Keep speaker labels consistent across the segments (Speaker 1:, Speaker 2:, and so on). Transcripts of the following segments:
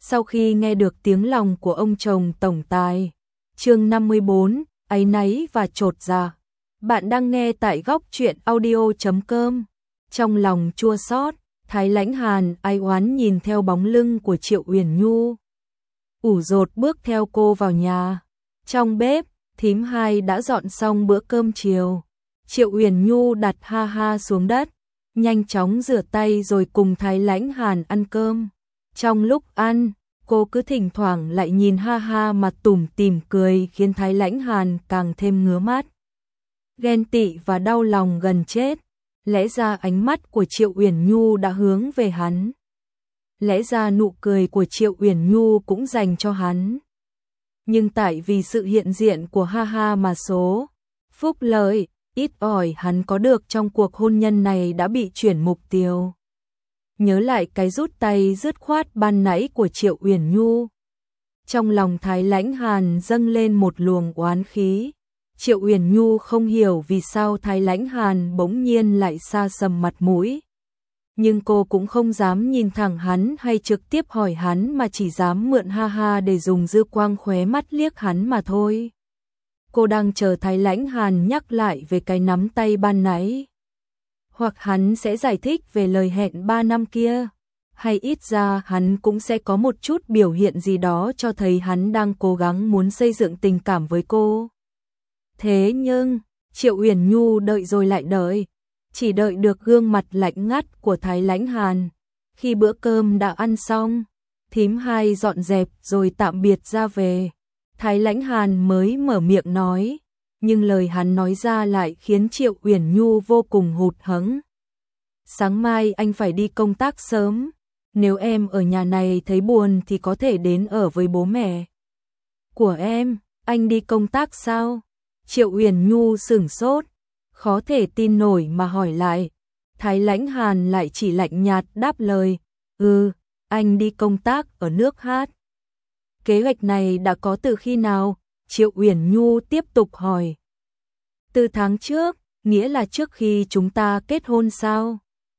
Speaker 1: Sau khi nghe được tiếng lòng của ông chồng tổng tài. Chương 54, áy náy và chột dạ. Bạn đang nghe tại góc truyện audio.com. Trong lòng chua xót, Thái Lãnh Hàn áy oán nhìn theo bóng lưng của Triệu Uyển Nhu. Ủ rột bước theo cô vào nhà. Trong bếp, thím hai đã dọn xong bữa cơm chiều. Triệu Uyển Nhu đặt Ha Ha xuống đất, nhanh chóng rửa tay rồi cùng Thái Lãnh Hàn ăn cơm. Trong lúc ăn, cô cứ thỉnh thoảng lại nhìn Ha Ha mà tủm tỉm cười khiến Thái Lãnh Hàn càng thêm ngứa mắt. Ghen tị và đau lòng gần chết. Lẽ ra ánh mắt của Triệu Uyển Nhu đã hướng về hắn. Lẽ ra nụ cười của Triệu Uyển Nhu cũng dành cho hắn. Nhưng tại vì sự hiện diện của Ha Ha mà số phúc lợi ít ỏi hắn có được trong cuộc hôn nhân này đã bị chuyển mục tiêu. Nhớ lại cái rút tay dứt khoát ban nãy của Triệu Uyển Nhu, trong lòng Thái Lãnh Hàn dâng lên một luồng oán khí. Triệu Uyển Nhu không hiểu vì sao Thái Lãnh Hàn bỗng nhiên lại xa sầm mặt mũi. Nhưng cô cũng không dám nhìn thẳng hắn hay trực tiếp hỏi hắn mà chỉ dám mượn Ha Ha để dùng dư quang khóe mắt liếc hắn mà thôi. Cô đang chờ Thái Lãnh Hàn nhắc lại về cái nắm tay ban nãy. Hoặc hắn sẽ giải thích về lời hẹn 3 năm kia. Hay ít ra hắn cũng sẽ có một chút biểu hiện gì đó cho thấy hắn đang cố gắng muốn xây dựng tình cảm với cô. Thế nhưng, Triệu Uyển Nhu đợi rồi lại đợi. Chỉ đợi được gương mặt lạnh ngắt của Thái Lãnh Hàn. Khi bữa cơm đã ăn xong, thím hai dọn dẹp rồi tạm biệt ra về. Thái Lãnh Hàn mới mở miệng nói, nhưng lời hắn nói ra lại khiến Triệu Uyển Nhu vô cùng hụt hẫng. Sáng mai anh phải đi công tác sớm, nếu em ở nhà này thấy buồn thì có thể đến ở với bố mẹ của em. Anh đi công tác sao? Triệu Uyển Nhu sửng sốt, khó thể tin nổi mà hỏi lại. Thái Lãnh Hàn lại chỉ lạnh nhạt đáp lời, anh đi công tác ở nước Hát. Kế hoạch này đã có từ khi nào? Triệu Uyển Nhu tiếp tục hỏi. Từ tháng trước, nghĩa là trước khi chúng ta kết hôn sao?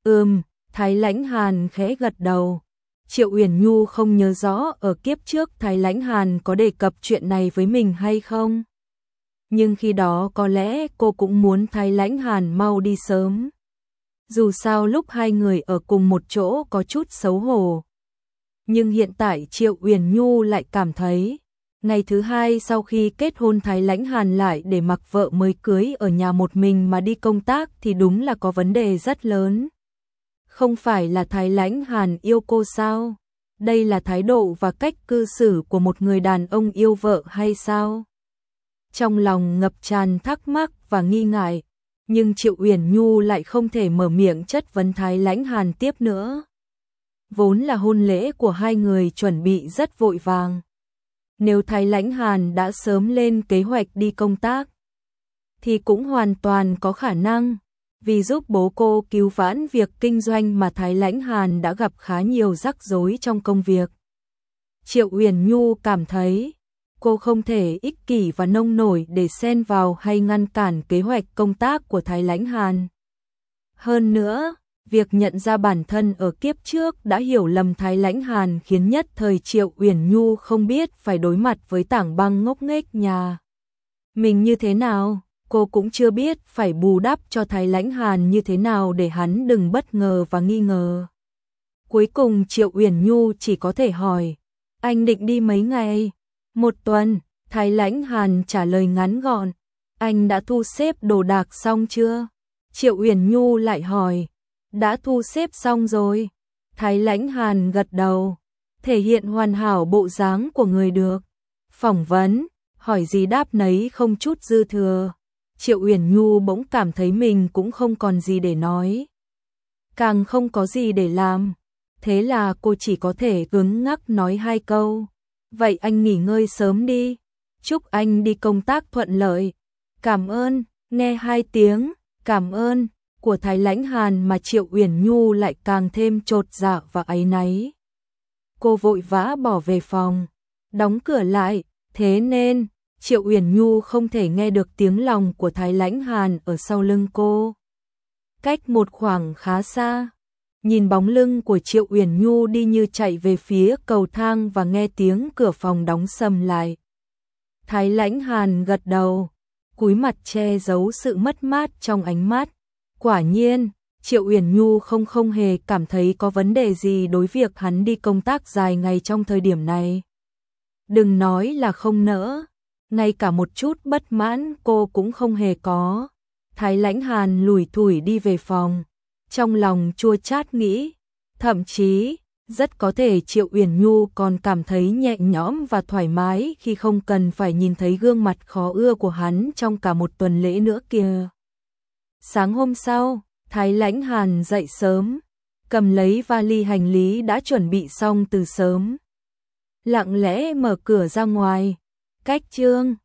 Speaker 1: Thái Lãnh Hàn khẽ gật đầu. Triệu Uyển Nhu không nhớ rõ ở kiếp trước Thái Lãnh Hàn có đề cập chuyện này với mình hay không. Nhưng khi đó có lẽ cô cũng muốn Thái Lãnh Hàn mau đi sớm. Dù sao lúc hai người ở cùng một chỗ có chút xấu hổ. Nhưng hiện tại Triệu Uyển Nhu lại cảm thấy, ngày thứ hai sau khi kết hôn Thái Lãnh Hàn lại để mặc vợ mới cưới ở nhà một mình mà đi công tác thì đúng là có vấn đề rất lớn. Không phải là Thái Lãnh Hàn yêu cô sao? Đây là thái độ và cách cư xử của một người đàn ông yêu vợ hay sao? Trong lòng ngập tràn thắc mắc và nghi ngại, nhưng Triệu Uyển Nhu lại không thể mở miệng chất vấn Thái Lãnh Hàn tiếp nữa. Vốn là hôn lễ của hai người chuẩn bị rất vội vàng. Nếu Thái Lãnh Hàn đã sớm lên kế hoạch đi công tác, thì cũng hoàn toàn có khả năng, vì giúp bố cô cứu vãn việc kinh doanh mà Thái Lãnh Hàn đã gặp khá nhiều rắc rối trong công việc. Triệu Uyển Nhu cảm thấy, cô không thể ích kỷ và nông nổi để xen vào hay ngăn cản kế hoạch công tác của Thái Lãnh Hàn. Hơn nữa, việc nhận ra bản thân ở kiếp trước đã hiểu lầm Thái Lãnh Hàn khiến nhất thời Triệu Uyển Nhu không biết phải đối mặt với tảng băng ngốc nghếch nhà mình như thế nào. Cô cũng chưa biết phải bù đắp cho Thái Lãnh Hàn như thế nào để hắn đừng bất ngờ và nghi ngờ. Cuối cùng Triệu Uyển Nhu chỉ có thể hỏi, anh định đi mấy ngày? 1 tuần, Thái Lãnh Hàn trả lời ngắn gọn. Anh đã thu xếp đồ đạc xong chưa? Triệu Uyển Nhu lại hỏi. Đã thu xếp xong rồi. Thái Lãnh Hàn gật đầu, thể hiện hoàn hảo bộ dáng của người được phỏng vấn, hỏi gì đáp nấy không chút dư thừa. Triệu Uyển Nhu bỗng cảm thấy mình cũng không còn gì để nói, càng không có gì để làm. Thế là cô chỉ có thể cứng ngắc nói 2 câu. Vậy anh nghỉ ngơi sớm đi. Chúc anh đi công tác thuận lợi. Cảm ơn. Nghe 2 tiếng cảm ơn của Thái Lãnh Hàn mà Triệu Uyển Nhu lại càng thêm chột dạ và áy náy. Cô vội vã bỏ về phòng, đóng cửa lại, thế nên Triệu Uyển Nhu không thể nghe được tiếng lòng của Thái Lãnh Hàn ở sau lưng cô. Cách một khoảng khá xa, nhìn bóng lưng của Triệu Uyển Nhu đi như chạy về phía cầu thang và nghe tiếng cửa phòng đóng sầm lại. Thái Lãnh Hàn gật đầu, cúi mặt che giấu sự mất mát trong ánh mắt. Quả nhiên, Triệu Uyển Nhu không hề cảm thấy có vấn đề gì đối việc hắn đi công tác dài ngày trong thời điểm này. Đừng nói là không nỡ, ngay cả một chút bất mãn cô cũng không hề có. Thái Lãnh Hàn lủi thủi đi về phòng, trong lòng chua chát nghĩ, thậm chí rất có thể Triệu Uyển Nhu còn cảm thấy nhẹ nhõm và thoải mái khi không cần phải nhìn thấy gương mặt khó ưa của hắn trong cả một tuần lễ nữa kìa. Sáng hôm sau, Thái Lãnh Hàn dậy sớm, cầm lấy vali hành lý đã chuẩn bị xong từ sớm. Lặng lẽ mở cửa ra ngoài, cách Trương